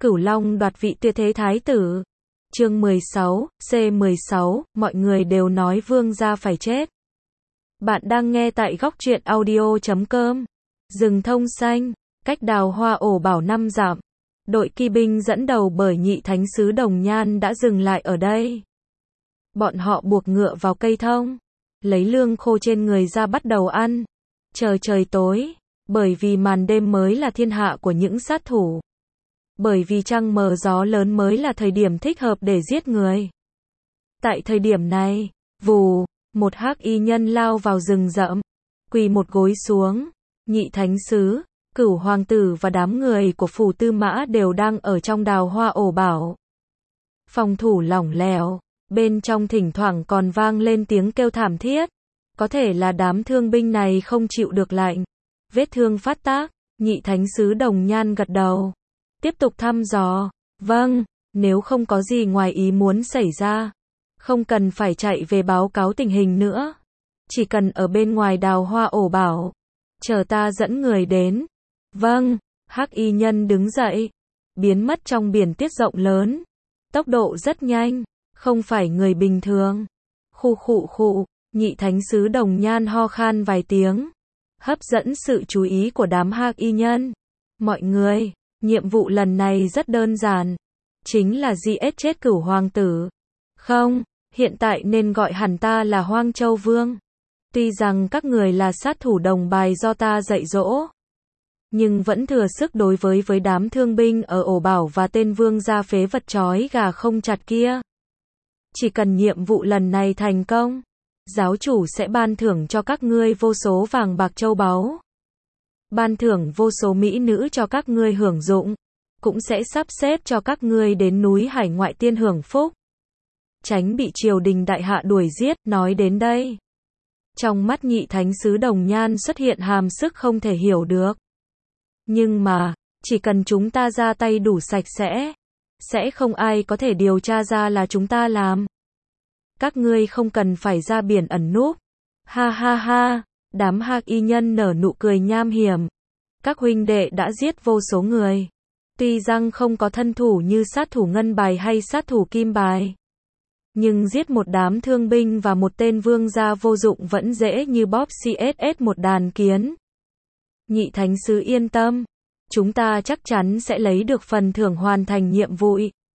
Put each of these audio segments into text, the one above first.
Cửu Long đoạt vị tuyệt thế thái tử. Chương 16, C16, mọi người đều nói vương gia phải chết. Bạn đang nghe tại góc truyện audio.com. Rừng thông xanh, cách Đào Hoa ổ bảo 5 dặm. Đội kỵ binh dẫn đầu bởi nhị thánh sứ Đồng Nhan đã dừng lại ở đây. Bọn họ buộc ngựa vào cây thông, lấy lương khô trên người ra bắt đầu ăn. Chờ trời tối, bởi vì màn đêm mới là thiên hạ của những sát thủ. Bởi vì trăng mờ gió lớn mới là thời điểm thích hợp để giết người. Tại thời điểm này, vù, một hắc y nhân lao vào rừng rậm, quỳ một gối xuống. Nhị thánh sứ, Cửu hoàng tử và đám người của phủ Tư Mã đều đang ở trong Đào Hoa ổ bảo. Phòng thủ lỏng lẻo, bên trong thỉnh thoảng còn vang lên tiếng kêu thảm thiết. Có thể là đám thương binh này không chịu được lạnh. Vết thương phát tác, nhị thánh sứ Đồng Nhan gật đầu. Tiếp tục thăm dò. Vâng, nếu không có gì ngoài ý muốn xảy ra, không cần phải chạy về báo cáo tình hình nữa. Chỉ cần ở bên ngoài Đào Hoa ổ bảo, chờ ta dẫn người đến. Vâng, hắc y nhân đứng dậy, biến mất trong biển tuyết rộng lớn. Tốc độ rất nhanh, không phải người bình thường. Khụ khụ khụ, nhị thánh sứ Đồng Nhan ho khan vài tiếng, hấp dẫn sự chú ý của đám hắc y nhân. Mọi người, nhiệm vụ lần này rất đơn giản, chính là giết chết Cửu hoàng tử. Không, hiện tại nên gọi hẳn ta là Hoang Châu Vương. Tuy rằng các người là sát thủ đồng bài do ta dạy dỗ, nhưng vẫn thừa sức đối với đám thương binh ở ổ bảo và tên vương gia phế vật trói gà không chặt kia. Chỉ cần nhiệm vụ lần này thành công, giáo chủ sẽ ban thưởng cho các ngươi vô số vàng bạc châu báu, ban thưởng vô số mỹ nữ cho các ngươi hưởng dụng, cũng sẽ sắp xếp cho các ngươi đến núi hải ngoại tiên hưởng phúc, tránh bị triều đình đại hạ đuổi giết. Nói đến đây, trong mắt nhị thánh sứ Đồng Nhan xuất hiện hàm sức không thể hiểu được. Nhưng mà, chỉ cần chúng ta ra tay đủ sạch sẽ không ai có thể điều tra ra là chúng ta làm. Các ngươi không cần phải ra biển ẩn núp. Ha ha ha, đám hắc y nhân nở nụ cười nham hiểm. Các huynh đệ đã giết vô số người. Tuy rằng không có thân thủ như sát thủ ngân bài hay sát thủ kim bài, nhưng giết một đám thương binh và một tên vương gia vô dụng vẫn dễ như bóp CSS một đàn kiến. Nhị thánh sứ yên tâm, chúng ta chắc chắn sẽ lấy được phần thưởng hoàn thành nhiệm vụ.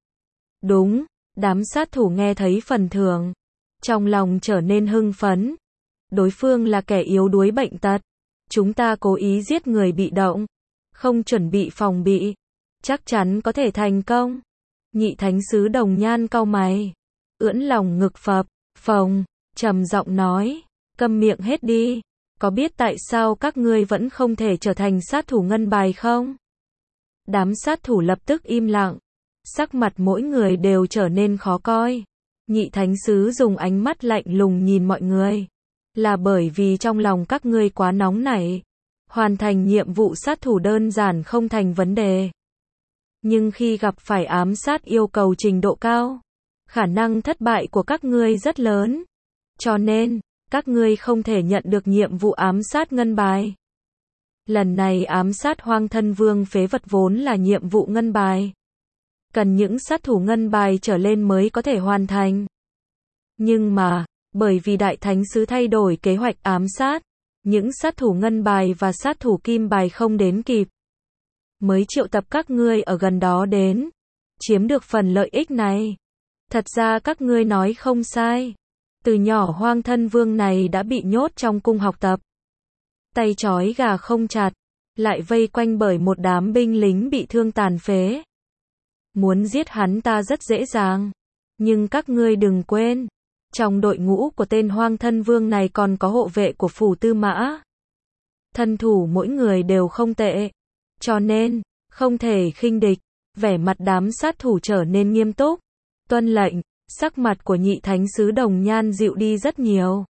Đúng, đám sát thủ nghe thấy phần thưởng, trong lòng trở nên hưng phấn. Đối phương là kẻ yếu đuối bệnh tật, chúng ta cố ý giết người bị động, không chuẩn bị phòng bị, chắc chắn có thể thành công. Nhị thánh sứ Đồng Nhan cau mày, ưỡn lòng ngực phập phồng, trầm giọng nói, câm miệng hết đi. Có biết tại sao các ngươi vẫn không thể trở thành sát thủ ngân bài không? Đám sát thủ lập tức im lặng, sắc mặt mỗi người đều trở nên khó coi. Nhị thánh sứ dùng ánh mắt lạnh lùng nhìn mọi người. Là bởi vì trong lòng các ngươi quá nóng nảy, hoàn thành nhiệm vụ sát thủ đơn giản không thành vấn đề. Nhưng khi gặp phải ám sát yêu cầu trình độ cao, khả năng thất bại của các ngươi rất lớn. Cho nên, các ngươi không thể nhận được nhiệm vụ ám sát ngân bài. Lần này ám sát Hoang thân vương phế vật vốn là nhiệm vụ ngân bài, cần những sát thủ ngân bài trở lên mới có thể hoàn thành. Nhưng mà, bởi vì đại thánh sứ thay đổi kế hoạch ám sát, những sát thủ ngân bài và sát thủ kim bài không đến kịp, mới triệu tập các ngươi ở gần đó đến, chiếm được phần lợi ích này. Thật ra các ngươi nói không sai. Từ nhỏ Hoang thân vương này đã bị nhốt trong cung học tập, tay trói gà không chặt, lại vây quanh bởi một đám binh lính bị thương tàn phế. Muốn giết hắn ta rất dễ dàng, nhưng các ngươi đừng quên, trong đội ngũ của tên Hoang thân vương này còn có hộ vệ của phủ Tư Mã. Thân thủ mỗi người đều không tệ, cho nên, không thể khinh địch. Vẻ mặt đám sát thủ trở nên nghiêm túc, tuân lệnh. Sắc mặt của nhị thánh sứ Đồng Nhan dịu đi rất nhiều.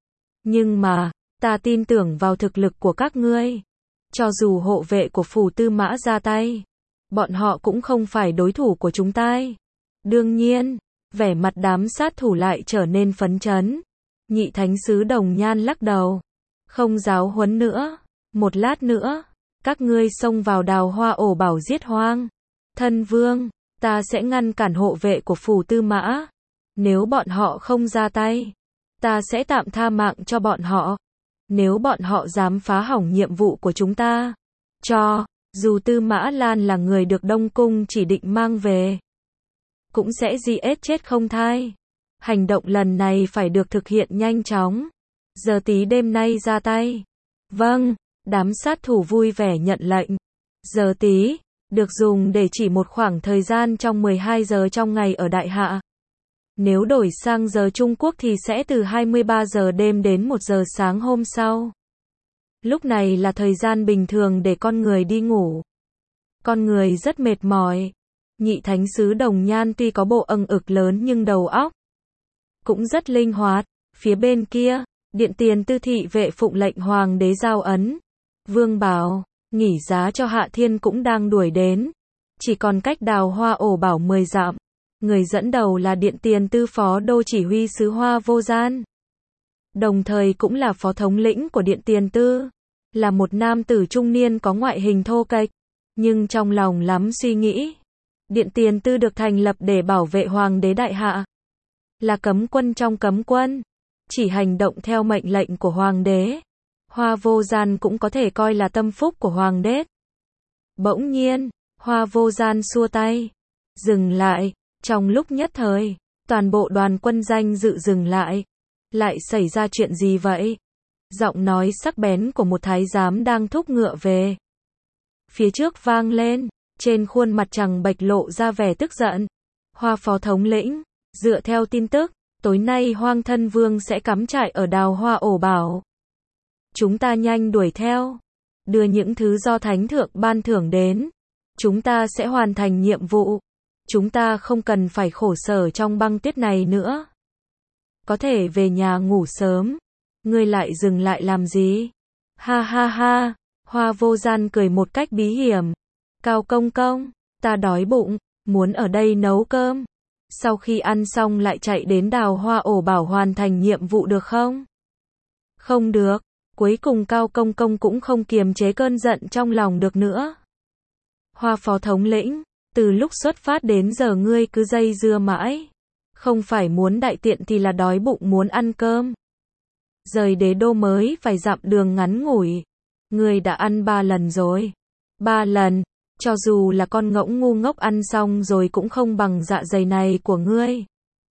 Nhưng mà, ta tin tưởng vào thực lực của các ngươi. Cho dù hộ vệ của phủ Tư Mã ra tay, bọn họ cũng không phải đối thủ của chúng ta. Đương nhiên, vẻ mặt đám sát thủ lại trở nên phấn chấn. Nhị thánh sứ Đồng Nhan lắc đầu. Không giáo huấn nữa. Một lát nữa, các ngươi xông vào Đào Hoa ổ bảo giết Hoang Thân Vương, ta sẽ ngăn cản hộ vệ của phủ Tư Mã. Nếu bọn họ không ra tay, ta sẽ tạm tha mạng cho bọn họ. Nếu bọn họ dám phá hỏng nhiệm vụ của chúng ta, dù Tư Mã Lan là người được Đông Cung chỉ định mang về, cũng sẽ giết chết không tha. Hành động lần này phải được thực hiện nhanh chóng. Giờ tí đêm nay ra tay. Vâng, đám sát thủ vui vẻ nhận lệnh. Giờ tí, được dùng để chỉ một khoảng thời gian trong 12 giờ trong ngày ở Đại Hạ. Nếu đổi sang giờ Trung Quốc thì sẽ từ 23 giờ đêm đến 1 giờ sáng hôm sau. Lúc này là thời gian bình thường để con người đi ngủ. Con người rất mệt mỏi. Nhị thánh sứ Đồng Nhan tuy có bộ âng ực lớn nhưng đầu óc cũng rất linh hoạt. Phía bên kia, Điện Tiền Tư thị vệ phụng lệnh hoàng đế giao ấn. Vương Bảo, nghỉ giá cho Hạ Thiên cũng đang đuổi đến. Chỉ còn cách Đào Hoa Ổ Bảo 10 dặm. Người dẫn đầu là Điện Tiền Tư phó đô chỉ huy sứ Hoa Vô Gian. Đồng thời cũng là phó thống lĩnh của Điện Tiền Tư. Là một nam tử trung niên có ngoại hình thô kệch, nhưng trong lòng lắm suy nghĩ. Điện Tiền Tư được thành lập để bảo vệ hoàng đế Đại Hạ. Là cấm quân trong cấm quân. Chỉ hành động theo mệnh lệnh của hoàng đế. Hoa Vô Gian cũng có thể coi là tâm phúc của hoàng đế. Bỗng nhiên, Hoa Vô Gian xua tay. Dừng lại. Trong lúc nhất thời, toàn bộ đoàn quân danh dự dừng lại. Lại xảy ra chuyện gì vậy? Giọng nói sắc bén của một thái giám đang thúc ngựa về. Phía trước vang lên, trên khuôn mặt trắng bệch lộ ra vẻ tức giận. Hoa phó thống lĩnh, dựa theo tin tức, tối nay Hoang Thân Vương sẽ cắm trại ở Đào Hoa Ổ Bảo. Chúng ta nhanh đuổi theo, đưa những thứ do Thánh Thượng ban thưởng đến. Chúng ta sẽ hoàn thành nhiệm vụ. Chúng ta không cần phải khổ sở trong băng tuyết này nữa. Có thể về nhà ngủ sớm. Ngươi lại dừng lại làm gì? Ha ha ha, Hoa Vô Gian cười một cách bí hiểm. Cao công công, ta đói bụng, muốn ở đây nấu cơm. Sau khi ăn xong lại chạy đến Đào Hoa Ổ Bảo hoàn thành nhiệm vụ được không? Không được, cuối cùng Cao công công cũng không kiềm chế cơn giận trong lòng được nữa. Hoa phó thống lĩnh, từ lúc xuất phát đến giờ ngươi cứ dây dưa mãi. Không phải muốn đại tiện thì là đói bụng muốn ăn cơm. Rời đế đô mới phải dặm đường ngắn ngủi. Ngươi đã ăn 3 lần rồi. 3 lần, cho dù là con ngỗng ngu ngốc ăn xong rồi cũng không bằng dạ dày này của ngươi.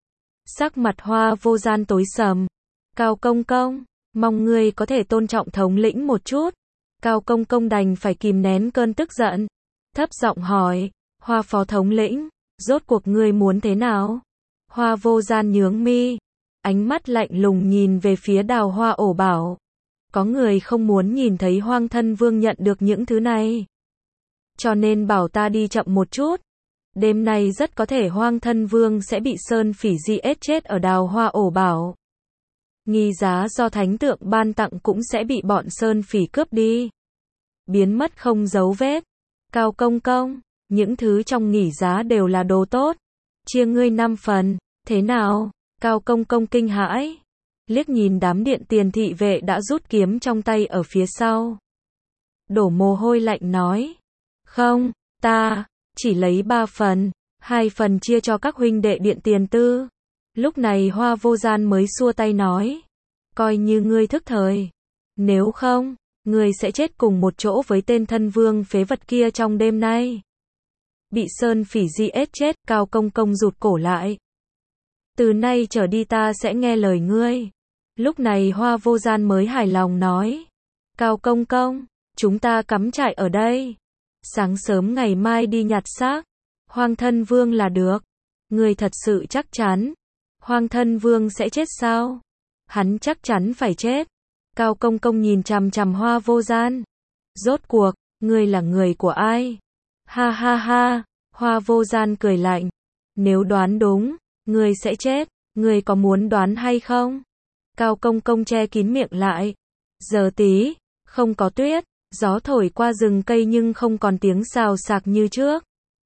Sắc mặt Hoa Vô Gian tối sầm. Cao công công, mong ngươi có thể tôn trọng thống lĩnh một chút. Cao công công đành phải kìm nén cơn tức giận. Thấp giọng hỏi, Hoa phó thống lĩnh, rốt cuộc ngươi muốn thế nào? Hoa Vô Gian nhướng mi, ánh mắt lạnh lùng nhìn về phía Đào Hoa Ổ Bảo. Có người không muốn nhìn thấy Hoang Thân Vương nhận được những thứ này. Cho nên bảo ta đi chậm một chút. Đêm nay rất có thể Hoang Thân Vương sẽ bị Sơn Phỉ giết chết ở Đào Hoa Ổ Bảo. Nghi giá do Thánh Thượng ban tặng cũng sẽ bị bọn Sơn Phỉ cướp đi. Biến mất không dấu vết. Cao công công, những thứ trong nghỉ giá đều là đồ tốt. Chia ngươi 5 phần, thế nào? Cao công công kinh hãi. Liếc nhìn đám Điện Tiền thị vệ đã rút kiếm trong tay ở phía sau. Đổ mồ hôi lạnh nói. Không, ta chỉ lấy 3 phần, 2 phần chia cho các huynh đệ Điện Tiền Tư. Lúc này Hoa Vô Gian mới xua tay nói. Coi như ngươi thức thời. Nếu không, ngươi sẽ chết cùng một chỗ với tên thân vương phế vật kia trong đêm nay. Bị Sơn Phỉ giết chết, Cao công công rụt cổ lại. Từ nay trở đi ta sẽ nghe lời ngươi. Lúc này Hoa Vô Gian mới hài lòng nói. Cao công công, chúng ta cắm trại ở đây. Sáng sớm ngày mai đi nhặt xác. Hoang Thân Vương là được. Ngươi thật sự chắc chắn. Hoang Thân Vương sẽ chết sao? Hắn chắc chắn phải chết. Cao công công nhìn chằm chằm Hoa Vô Gian. Rốt cuộc, ngươi là người của ai? Ha ha ha, Hoa Vô Gian cười lạnh. Nếu đoán đúng, ngươi sẽ chết. Ngươi có muốn đoán hay không? Cao công công che kín miệng lại. Giờ tí, không có tuyết. Gió thổi qua rừng cây nhưng không còn tiếng xào xạc như trước.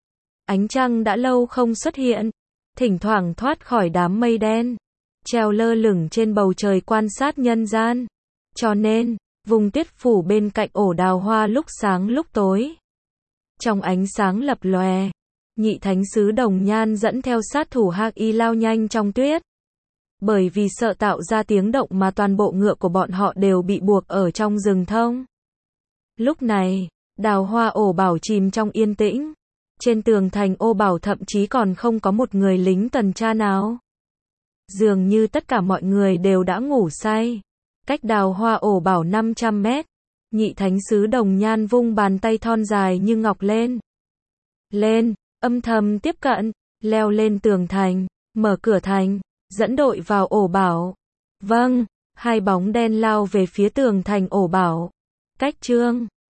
Ánh trăng đã lâu không xuất hiện. Thỉnh thoảng thoát khỏi đám mây đen. Treo lơ lửng trên bầu trời quan sát nhân gian. Cho nên, vùng tuyết phủ bên cạnh ổ đào hoa lúc sáng lúc tối. Trong ánh sáng lập lòe, Nhị thánh sứ Đồng Nhan dẫn theo sát thủ Hắc Y lao nhanh trong tuyết. Bởi vì sợ tạo ra tiếng động mà toàn bộ ngựa của bọn họ đều bị buộc ở trong rừng thông. Lúc này, Đào Hoa Ổ Bảo chìm trong yên tĩnh. Trên tường thành Ô Bảo thậm chí còn không có một người lính tuần tra nào. Dường như tất cả mọi người đều đã ngủ say. Cách Đào Hoa Ổ Bảo 500 mét, nhị thánh sứ Đồng Nhan vung bàn tay thon dài như ngọc lên. Lên, âm thầm tiếp cận, leo lên tường thành, mở cửa thành, dẫn đội vào Ổ Bảo. Vâng, hai bóng đen lao về phía tường thành Ổ Bảo. Cách chương